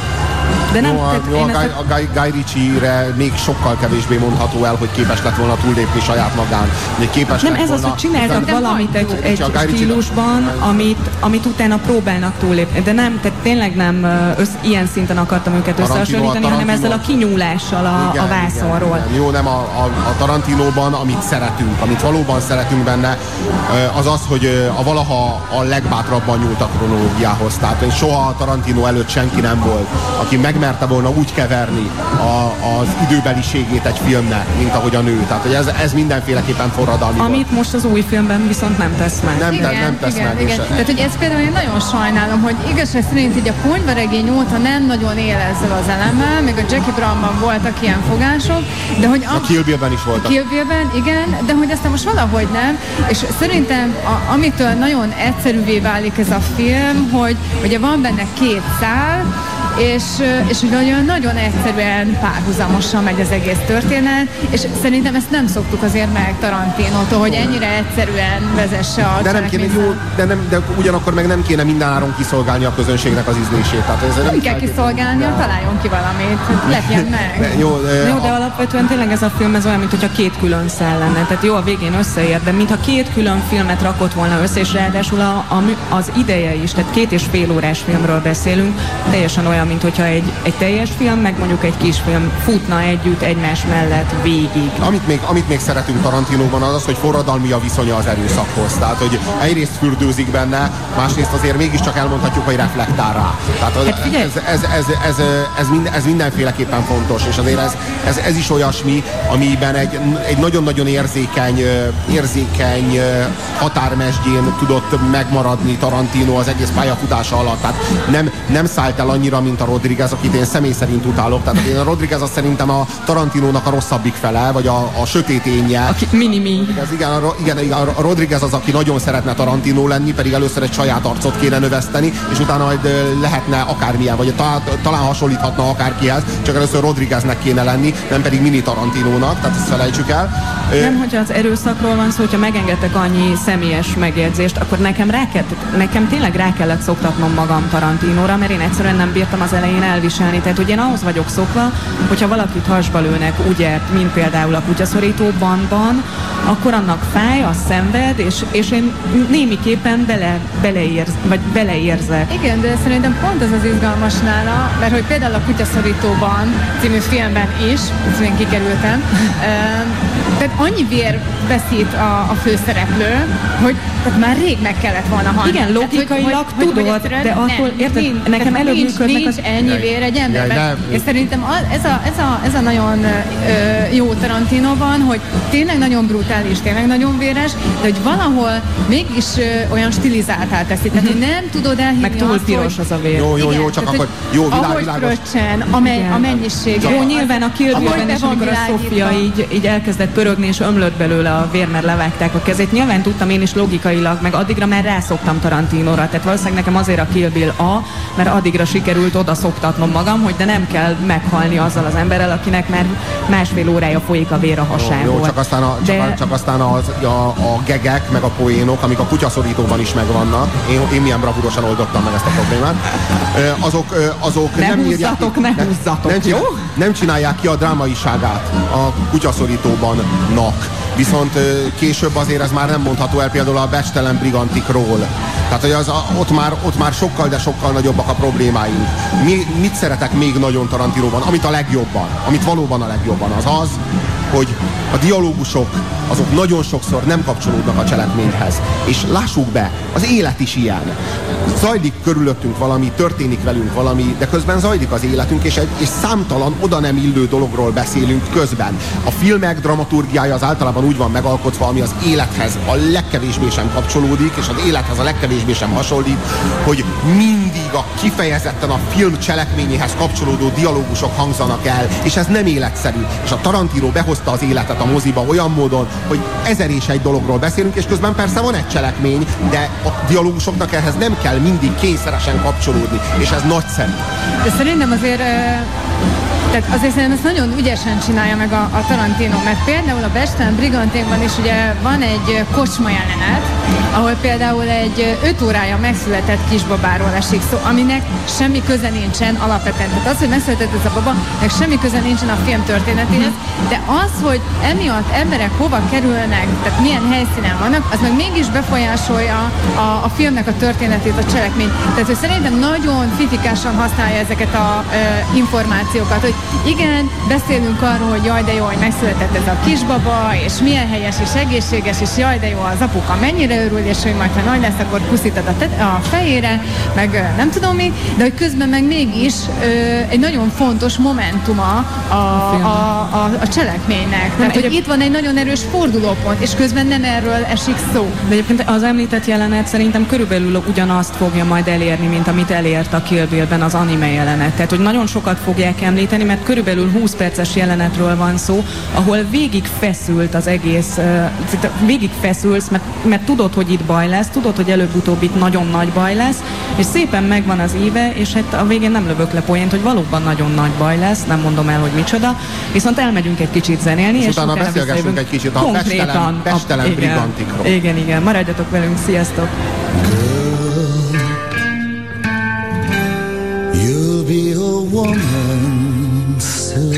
De nem, jó, a, jó, a, Guy, a Guy, Guy Ritchie-re még sokkal kevésbé mondható el, hogy képes lett volna túllépni saját magán. Képes nem, lett ez volna, az, hogy csináltak valamit egy, egy stílusban, amit, amit utána próbálnak túllépni. De nem, tehát tényleg nem össz, ilyen szinten akartam őket összehasonlítani, hanem ezzel a kinyúlással a, igen, a vászonról. Igen, igen. Jó, nem a, a, a Tarantinóban, amit szeretünk, amit valóban szeretünk benne, az az, hogy a valaha a legbátrabban nyúlt a kronológiához. Tehát soha a Tarantino előtt senki nem volt, aki megmerte volna úgy keverni a, az időbeliségét egy filmnek, mint ahogy a nő. Tehát, hogy ez, ez mindenféleképpen forradalmi. Amit volt. Most az új filmben viszont nem tesz meg. Nem, igen, nem tesz igen, meg. Igen. Tehát, hogy ez például én nagyon sajnálom, hogy igazság szerint így a Ponyvaregény óta nem nagyon él ezzel az elemmel, még a Jackie Brownban voltak ilyen fogások, de hogy a, a Kill Bill-ben is voltak. Kill Bill-ben, igen, de hogy aztán most valahogy nem, és szerintem a, amitől nagyon egyszerűvé válik ez a film, hogy ugye van benne két szál, és, és nagyon, nagyon egyszerűen párhuzamosan megy az egész történet, és szerintem ezt nem szoktuk azért meg Tarantinótól, hogy ennyire egyszerűen vezesse a de nem kéne, jó, de, nem, de ugyanakkor meg nem kéne mindenáron kiszolgálni a közönségnek az ízlését. Tehát ez nem, nem kell kiszolgálni, de... találjon ki valamit, lepjen meg. De, jó, de, jó, de a... alapvetően tényleg ez a film ez olyan, mintha két külön szál lenne. Tehát jó, a végén összeér, de mintha két külön filmet rakott volna össze, és ráadásul a, a, az ideje is, tehát két és fél órás filmről beszélünk, teljesen olyan, mint hogyha egy, egy teljes film, meg mondjuk egy kis film futna együtt egymás mellett végig. Amit még, amit még szeretünk Tarantinóban az az, hogy forradalmi a viszonya az erőszakhoz. Tehát, hogy egyrészt fürdőzik benne, másrészt azért mégiscsak elmondhatjuk, hogy reflektál rá. Tehát az, hát ez, ez, ez, ez, ez, minden, ez mindenféleképpen fontos, és azért ez, ez, ez is olyasmi, amiben egy, egy nagyon-nagyon érzékeny, érzékeny határmesdjén tudott megmaradni Tarantino az egész pályafutása alatt. Tehát nem, nem szállt el annyira, mint a Rodriguez, akit én személy szerint utálok. Tehát én a Rodriguez az szerintem a Tarantinónak a rosszabbik fele, vagy a, a sötét énje. Aki mini-mi. Ez, igen, a, igen, igen, a Rodriguez az, aki nagyon szeretne Tarantino lenni, pedig először egy saját arcot kéne növeszteni, és utána majd lehetne akármilyen, vagy talán, talán hasonlíthatna akárkihez, csak először Rodrigueznek kéne lenni, nem pedig mini Tarantinónak, tehát ezt felejtsük el. Nem, hogyha az erőszakról van szó, hogyha megengedtek annyi személyes megjegyzést, akkor nekem, rá kell, nekem tényleg rá kellett szoktatnom magam Tarantinóra, mert én egyszerűen nem bírtam az elején elviselni. Tehát ugye én ahhoz vagyok szokva, hogyha valakit hasba lőnek, ugye, mint például a Kutyaszorító Bandban, akkor annak fáj, az szenved, és, és én némiképpen bele, beleérz, vagy beleérzek. Igen, de szerintem pont ez az izgalmas nála, mert hogy például a Kutyaszorítóban című filmben is, ezt én kikerültem, tehát annyi vér veszít a, a főszereplő, hogy tehát már rég meg kellett volna halni. Igen, logikailag hogy, tudod, hogy, hogy de akkor érted, nincs, nekem előbb nincs, működnek nincs az... ennyi vér egy emberben. És szerintem ez a, ez a, ez a nagyon ö, jó Tarantinóban, hogy tényleg nagyon brutális, tényleg nagyon véres, de hogy valahol mégis ö, olyan stilizáltá teszi. Tehát, hogy nem tudod elhinni meg túl azt, piros hogy... az a vér. Jó, jó, jó, igen, csak tehát, akkor jó, világ, ahogy világos. fröccsen, a, a mennyiség. Jó, nyilván a Kill Bill-ben is, amikor a Sofia így, így elkezdett pörögni, és ömlött belőle a vér, mert levágták a kezét. Nyilván tudtam én is logikailag, meg addigra már rászoktam Tarantinóra. Tehát valószínűleg nekem azért a Kill Bill A, mert addigra sikerült oda szoktatnom magam, hogy de nem kell meghalni azzal az emberrel, akinek már másfél órája folyik a vér a hasából. Jó, jó, csak aztán, a, de... csak, csak aztán az, a, a gegek, meg a poénok, amik a Kutyaszorítóban is megvannak. Én, én milyen bravúrosan oldottam meg ezt a problémát. Azok, azok ne nem húzzatok, írják, ne húzzatok, nem, jó? Nem csinálják ki a drámaiságát a Kutyaszorítóban-nak. Viszont később azért ez már nem mondható el például a Becstelen Brigantikról. Tehát, hogy az, ott, már, ott már sokkal, de sokkal nagyobbak a problémáink. Mi, mit szeretek még nagyon Tarantinóban? Amit a legjobban, amit valóban a legjobban, az az, hogy a dialógusok azok nagyon sokszor nem kapcsolódnak a cselekményhez. És lássuk be, az élet is ilyen. Zajlik körülöttünk valami, történik velünk valami, de közben zajlik az életünk, és egy és számtalan oda nem illő dologról beszélünk közben. A filmek dramaturgiája az általában úgy van megalkotva, ami az élethez a legkevésbé sem kapcsolódik, és az élethez a legkevésbé sem hasonlít, hogy mindig a kifejezetten a film cselekményéhez kapcsolódó dialógusok hangzanak el, és ez nem életszerű. És a Tarantino behozta hozta az életet a moziba olyan módon, hogy ezer és egy dologról beszélünk, és közben persze van egy cselekmény, de a dialógusoknak ehhez nem kell mindig kényszeresen kapcsolódni, és ez nagyszerű. De szerintem azért Tehát azért szerintem ezt nagyon ügyesen csinálja meg a, a Tarantino, mert például a Becstelen Brigantékban is ugye van egy kocsma jelenet, ahol például egy öt órája megszületett kisbabáról esik szó, aminek semmi köze nincsen alapvetően. Tehát az, hogy megszületett ez a baba, meg semmi köze nincsen a film történetéhez, de az, hogy emiatt emberek hova kerülnek, tehát milyen helyszínen vannak, az meg mégis befolyásolja a, a filmnek a történetét, a cselekményt. Tehát ő szerintem nagyon fifikásan használja ezeket a e, információkat, hogy igen, beszélünk arról, hogy jaj, de jó, hogy megszületett ez a kisbaba, és milyen helyes és egészséges, és jaj, de jó, az apuka mennyire örül, és hogy majd, ha nagy lesz, akkor pusztítod a, te- a fejére, meg nem tudom mi, de hogy közben meg mégis ö, egy nagyon fontos momentuma a, a, a, a cselekménynek. Tehát, hogy itt van egy nagyon erős fordulópont, és közben nem erről esik szó. De egyébként az említett jelenet szerintem körülbelül ugyanazt fogja majd elérni, mint amit elért a Kill Bill-ben az anime jelenet. Tehát, hogy nagyon sokat fogják említeni, mert körülbelül húsz perces jelenetről van szó, ahol végig feszült az egész, uh, végig feszülsz, mert, mert tudod, hogy itt baj lesz, tudod, hogy előbb-utóbb itt nagyon nagy baj lesz, és szépen megvan az íve, és hát a végén nem lövök le poént, hogy valóban nagyon nagy baj lesz, nem mondom el, hogy micsoda, viszont elmegyünk egy kicsit zenélni, és, és utána beszélgessünk egy kicsit a Becstelen, Becstelen Brigantikról. Igen, igen, maradjatok velünk, sziasztok! You'll be a woman soon.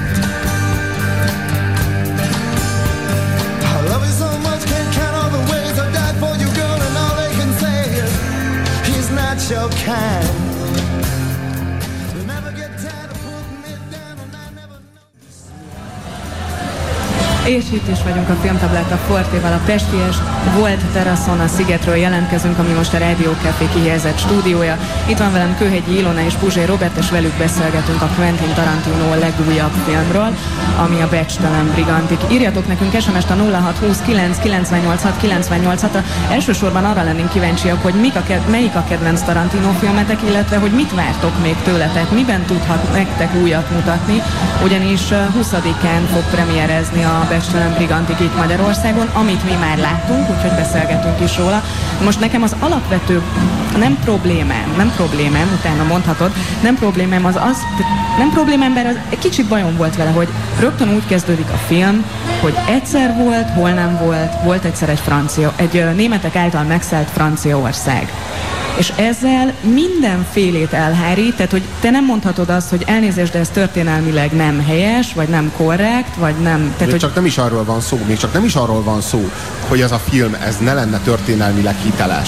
I love you so much, can't count all the ways I died for you, girl, and all they can say is he's not your kind. You never get tired of putting it down, and I never know. És itt is vagyunk a Filmtabletta Fortéval, a Pesties Volt teraszon, a Szigetről jelentkezünk, ami most a Rádió Café kihelyezett stúdiója. Itt van velem Kőhegyi Ilona és Puzsé Robert, és velük beszélgetünk a Quentin Tarantino legújabb filmről, ami a Becstelen Brigantik. Írjatok nekünk es em est a nulla hat húsz kilenc kilencszáznyolcvanhat kilencszáznyolcvanhatra. Elsősorban arra lennénk kíváncsiak, hogy mik a ked- melyik a kedvenc Tarantino filmetek, illetve hogy mit vártok még tőletek, miben tudhat nektek újat mutatni, ugyanis huszadikán fog premierezni a Becstelen Brigantik itt Magyarországon, amit mi már láttunk, úgyhogy beszélgetünk is róla. Most nekem az alapvető, nem problémám, nem problémám, utána mondhatod, nem problémám az az, nem problémám, mert az, egy kicsit bajom volt vele, hogy rögtön úgy kezdődik a film, hogy egyszer volt, hol nem volt, volt egyszer egy francia, egy németek által megszállt Franciaország. És ezzel mindenfélét elhárít, tehát hogy te nem mondhatod azt, hogy elnézést, de ez történelmileg nem helyes, vagy nem korrekt, vagy nem... Tehát, még hogy... csak nem is arról van szó, még csak nem is arról van szó, hogy ez a film, ez ne lenne történelmileg hiteles,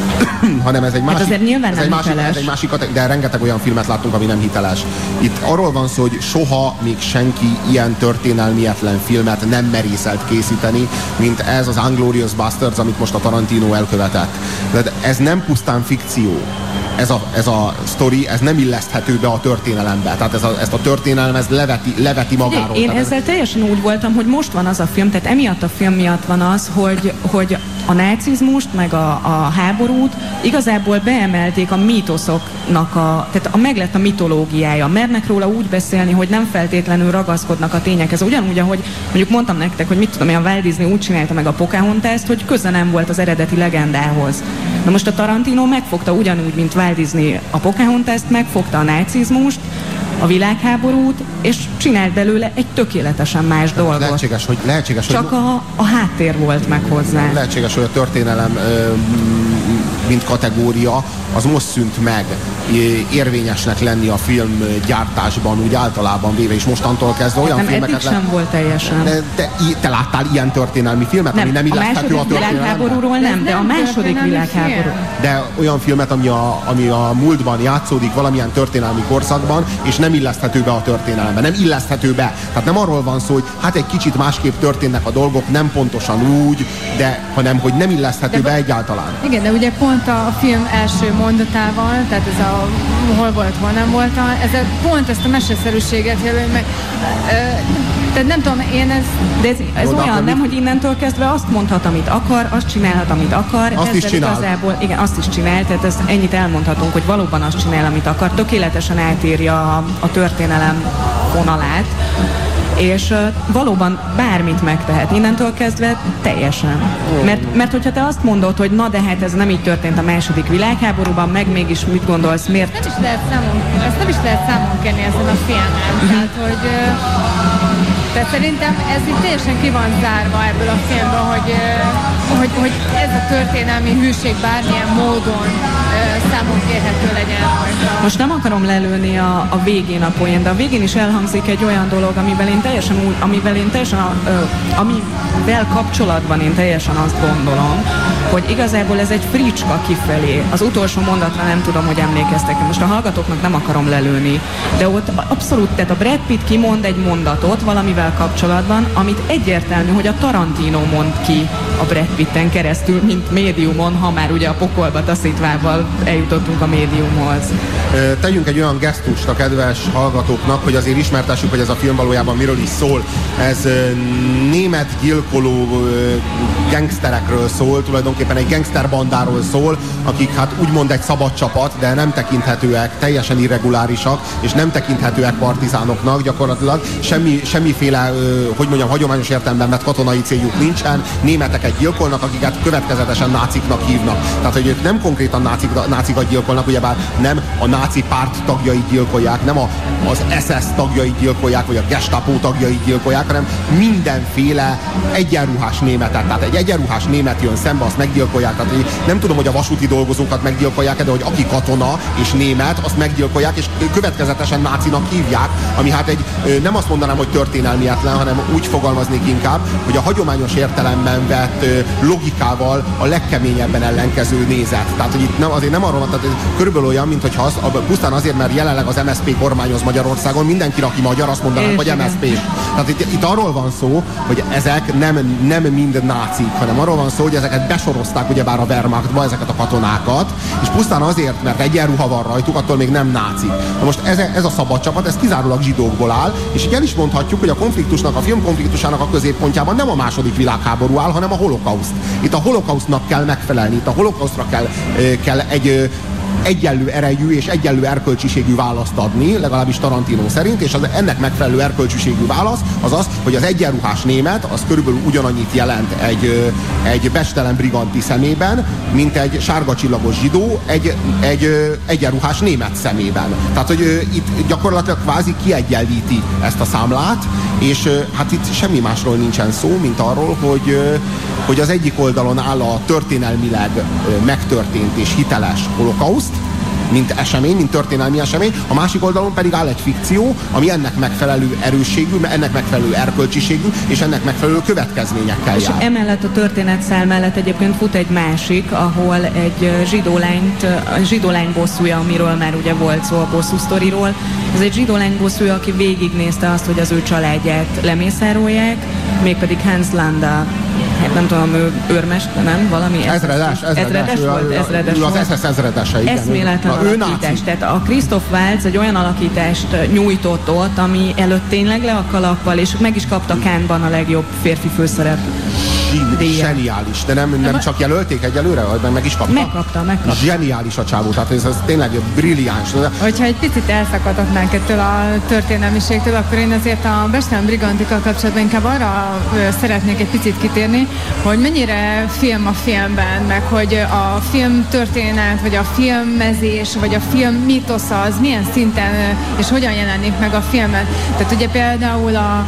hanem ez egy másik... Hát azért nyilván ez nem egy másik, hiteles. ez egy másik, de rengeteg olyan filmet láttunk, ami nem hiteles. Itt arról van szó, hogy soha még senki ilyen történelmietlen filmet nem merészelt készíteni, mint ez az Inglourious Basterds, amit most a Tarantino elkövetett. De ez nem pusztán fikció. Ez a, ez a sztori, ez nem illeszthető be a történelembe. Tehát ez a, ezt a történelem, ez leveti, leveti magáról. Én tehát ezzel ez... teljesen úgy voltam, hogy most van az a film, tehát emiatt a film miatt van az, hogy, hogy a nácizmust, meg a, a háborút igazából beemelték a mítoszoknak, a, tehát a meglett a mitológiája. Mernek róla úgy beszélni, hogy nem feltétlenül ragaszkodnak a tényekhez. Ugyanúgy, ahogy mondjuk mondtam nektek, hogy mit tudom én, a Walt Disney úgy csinálta meg a Pocahontást, hogy köze nem volt az eredeti legendához. Na most a Tarantino megfogta ugyanúgy, mint Walt Disney a Pocahontást, megfogta a nácizmust, a világháborút, és csinált belőle egy tökéletesen más dolgot. Lehetséges, hogy, lehetséges, Csak hogy... a, a háttér volt meg hozzá. Lehetséges, hogy a történelem mint kategória, az most szűnt meg érvényesnek lenni a film gyártásban, úgy általában véve, és mostantól kezdve olyan nem, filmeket... eddig sem volt teljesen. De, de te láttál ilyen történelmi filmet, nem, ami nem illeszthető a, a világháborúról nem, de a második világháború. De olyan filmet, ami a, ami a múltban játszódik valamilyen történelmi korszakban, és nem illeszthető be a történelembe. Nem illeszthető be. Tehát nem arról van szó, hogy hát egy kicsit másképp történnek a dolgok, nem pontosan úgy, de hanem, hogy nem illeszthető de, be egyáltalán. Igen, de ugye pont a film első mondatával, tehát ez a hol volt, hol nem volt, ez pont ezt a meseszerűséget jelöl meg. Tehát nem tudom, én ez... De ez, ez Jó, olyan, nem, hogy innentől kezdve azt mondhat, amit akar, azt csinálhat, amit akar. Azt is csinál. Igazából, igen, azt is csinál, tehát ezt ennyit elmondhatunk, hogy valóban azt csinál, amit akar. Tökéletesen átírja a, a történelem vonalát. és uh, valóban bármit megtehet. Innentől kezdve teljesen. Mert, mert hogyha te azt mondod, hogy na de hát ez nem így történt a második világháborúban, meg mégis mit gondolsz, miért? Nem is lehet számon, ezt nem is lehet számon kenni ezen a filmen. Uh-huh. Tehát, hogy tehát szerintem ez itt teljesen ki van zárva ebből a filmből, hogy, hogy, hogy ez a történelmi hűség bármilyen módon számon kérhető legyen. Most nem akarom lelőni a, a végén a poén, de a végén is elhangzik egy olyan dolog, amivel én teljesen, úgy, amivel én teljesen uh, amivel kapcsolatban én teljesen azt gondolom, hogy igazából ez egy fricska kifelé. Az utolsó mondatra nem tudom, hogy emlékeztek. Most a hallgatóknak nem akarom lelőni, de ott abszolút, tehát a Brad Pitt kimond egy mondatot valamivel kapcsolatban, amit egyértelmű, hogy a Tarantino mond ki a Brad Pitten keresztül, mint médiumon, ha már ugye a pokolba taszítvával eljutottunk a médiumhoz. Tegyünk egy olyan gesztust a kedves hallgatóknak, hogy azért ismertessük, hogy ez a film valójában miről is szól. Ez német gyilkoló gangsterekről szól, tulajdonképpen egy gangsterbandáról szól, akik hát úgymond egy szabad csapat, de nem tekinthetőek, teljesen irregulárisak, és nem tekinthetőek partizánoknak, gyakorlatilag semmi, semmiféle, hogy mondjam, hagyományos értelemben vett katonai céljuk nincsen, németeket gyilkolnak, akiket következetesen náciknak hívnak. Tehát, hogy ők nem konkrétan nácik, nácikat gyilkolnak, ugyebár nem a náci párt tagjait gyilkolják, nem a, az es es tagjait gyilkolják, vagy a Gestapo tagjait gyilkolják, hanem mindenféle egyenruhás németet. Tehát egy egyenruhás német jön szembe, azt meggyilkolják. Tehát nem tudom, hogy a vasúti dolgozókat meggyilkolják, de hogy aki katona és német, azt meggyilkolják, és következetesen nácinak hívják, ami hát egy, nem azt mondanám, hogy történelmietlen, hanem úgy fogalmaznék inkább, hogy a hagyományos értelemben vett logikával a legkeményebben ellenkező nézet. Tehát, hogy itt nem, azért nem arról van, tehát körülbelül olyan, mint hogyha az, pusztán azért, mert jelenleg az em es zé pé kormányoz Magyarországon, mindenki, aki magyar, azt mondanak, hogy em es zé pés. Tehát itt, itt arról van szó, hogy ezek nem, nem mind nácik, hanem arról van szó, hogy ezeket besorozták ugyebár a Wehrmachtba, ezeket a katonákat, és pusztán azért, mert egyenruha van rajtuk, attól még nem nácik. Na most ez, ez a szabad csapat, ez kizárólag zsidókból áll, és így el is mondhatjuk, hogy a konfliktusnak, a film konfliktusának a középpontjában nem a második világháború áll, hanem a holokauszt. Itt a holokausztnak kell megfelelni, itt a holokausztra kell, kell egy egyenlő erejű és egyenlő erkölcsiségű választ adni, legalábbis Tarantino szerint, és az ennek megfelelő erkölcsiségű válasz az az, hogy az egyenruhás német az körülbelül ugyanannyit jelent egy, egy bestelen briganti szemében, mint egy sárga csillagos zsidó egy, egy egyenruhás német szemében. Tehát, hogy itt gyakorlatilag kvázi kiegyenlíti ezt a számlát, és hát itt semmi másról nincsen szó, mint arról, hogy, hogy az egyik oldalon áll a történelmileg megtörtént és hiteles holokauszt, mint esemény, mint történelmi esemény, a másik oldalon pedig áll egy fikció, ami ennek megfelelő erősségű, ennek megfelelő erkölcsiségű, és ennek megfelelő következményekkel és jár. És emellett a történetszál mellett egyébként fut egy másik, ahol egy zsidólányt, zsidólány bosszúja, amiről már ugye volt szó a bosszú sztoriról. Ez egy zsidólány bosszúja, aki végignézte azt, hogy az ő családját lemészárolják, mégpedig Hans Landa. Hát nem tudom, ő őrmester, nem? Valami ezredes, ezredes, ezredes ő, volt, ezredes ő az volt. es es ezredese, igen. Eszméletlen alakítás. Tehát a Christoph Waltz egy olyan alakítást nyújtott ott, ami előtt tényleg le a kalappal, és meg is kapta Cannes-ban a legjobb férfi főszerep. Zseniális, de nem, nem csak jelölték egyelőre, vagy meg is kapta? Megkapta, megkapta. Zseniális a csávó, tehát ez, ez tényleg brilliáns. Hogyha egy picit elszakadhatnánk ettől a történelmiségtől, akkor én azért a bestelen brigantikkal kapcsolatban inkább arra szeretnék egy picit kitérni, hogy mennyire film a filmben, meg hogy a film történet, vagy a filmezés, vagy a film mitosza, az milyen szinten és hogyan jelenik meg a filmen. Tehát ugye például a,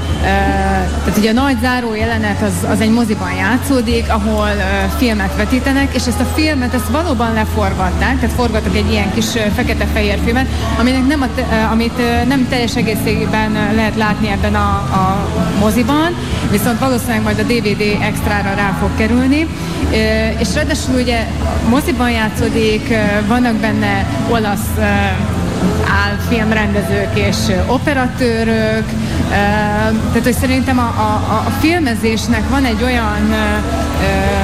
tehát ugye a nagy záró jelenet az, az egy moziban játszódik, ahol uh, filmet vetítenek, és ezt a filmet ezt valóban leforgatták, tehát forgattak egy ilyen kis uh, fekete-fehér filmet, aminek nem a te, uh, amit uh, nem teljes egészében uh, lehet látni ebben a, a moziban, viszont valószínűleg majd a dé vé dé extrára rá fog kerülni. Uh, és ráadásul ugye moziban játszódik, uh, vannak benne olasz uh, álfilmrendezők és operatőrök, tehát hogy szerintem a, a, a filmezésnek van egy olyan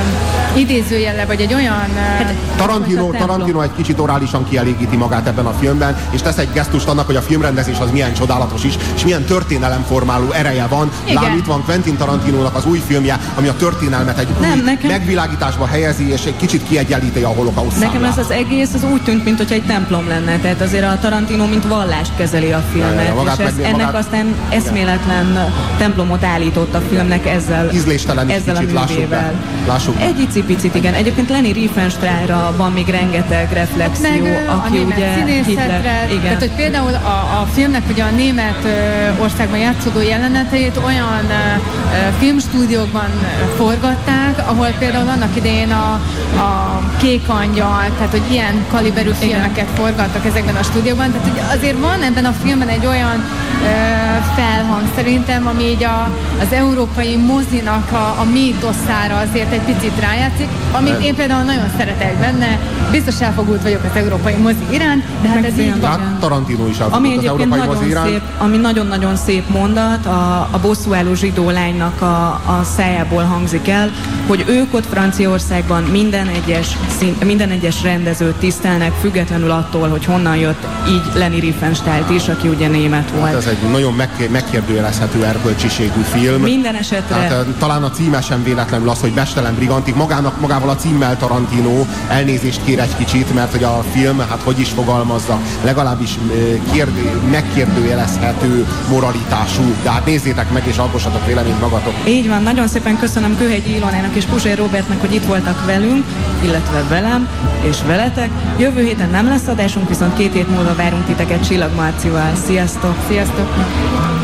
idézőjelle, vagy egy olyan... Hát, Tarantino, Tarantino egy kicsit orálisan kielégíti magát ebben a filmben, és tesz egy gesztust annak, hogy a filmrendezés az milyen csodálatos is, és milyen történelemformáló ereje van. Lám itt van Quentin Tarantinónak az új filmje, ami a történelmet egy Nem, új nekem... megvilágításba helyezi, és egy kicsit kiegyenlíti a holokauszt Nekem ez az egész az úgy tűnt, mintha egy templom lenne, tehát azért a Tarantino mint vallást kezeli a filmet, ja, ja, és ez, meg, ennek magát... aztán eszméletlen templomot állított a filmnek ezzel, ízléstelen ezzel a művével. Lássuk be. Egy icipicit, igen. Egyébként Leni Riefenstahlra van még rengeteg reflexió, meg, aki ugye Hitler. Igen. Tehát, hogy például a, a filmnek ugye a német ö, országban játszódó jeleneteit olyan ö, filmstúdiókban forgatták, ahol például annak idején a, a Kék Angyal, tehát hogy ilyen kaliberű filmeket igen. forgattak ezekben a stúdiókban. Tehát hogy azért van ebben a filmben egy olyan ö, felhang szerintem, ami így a, az európai mozinak a, a mítoszára azért egy picit rájátszik, amit én például nagyon szeretek benne. Biztos elfogult vagyok az európai mozi iránt, de hát ez így van. Tarantino is elfogult ami az európai mozi iránt. Szép, ami nagyon-nagyon szép mondat, a, a bosszúálló zsidó lánynak a, a szájából hangzik el, hogy ők ott Franciaországban minden egyes, szín, minden egyes rendezőt tisztelnek, függetlenül attól, hogy honnan jött, így Leni Riefenstahlt is, aki ugye német volt. Hát ez egy nagyon meg, megkérdőjelezhető erkölcsiségű film. Minden esetre. Tehát, talán a címe sem véletlenül az, hogy Bestelen Brigantik, magának, magával a címmel Tarantino elnézést kér egy kicsit, mert hogy a film, hát hogy is fogalmazza, legalábbis kérdő, megkérdőjelezhető moralitású. De hát nézzétek meg és alkossatok véleményt magatok. Így van, nagyon szépen köszönöm Kőhegyi Ilonának és Puzsér Robertnek, hogy itt voltak velünk, illetve velem és veletek. Jövő héten nem lesz adásunk, viszont két hét múlva várunk titeket Csillag Marcival. Sziasztok! Sziasztok!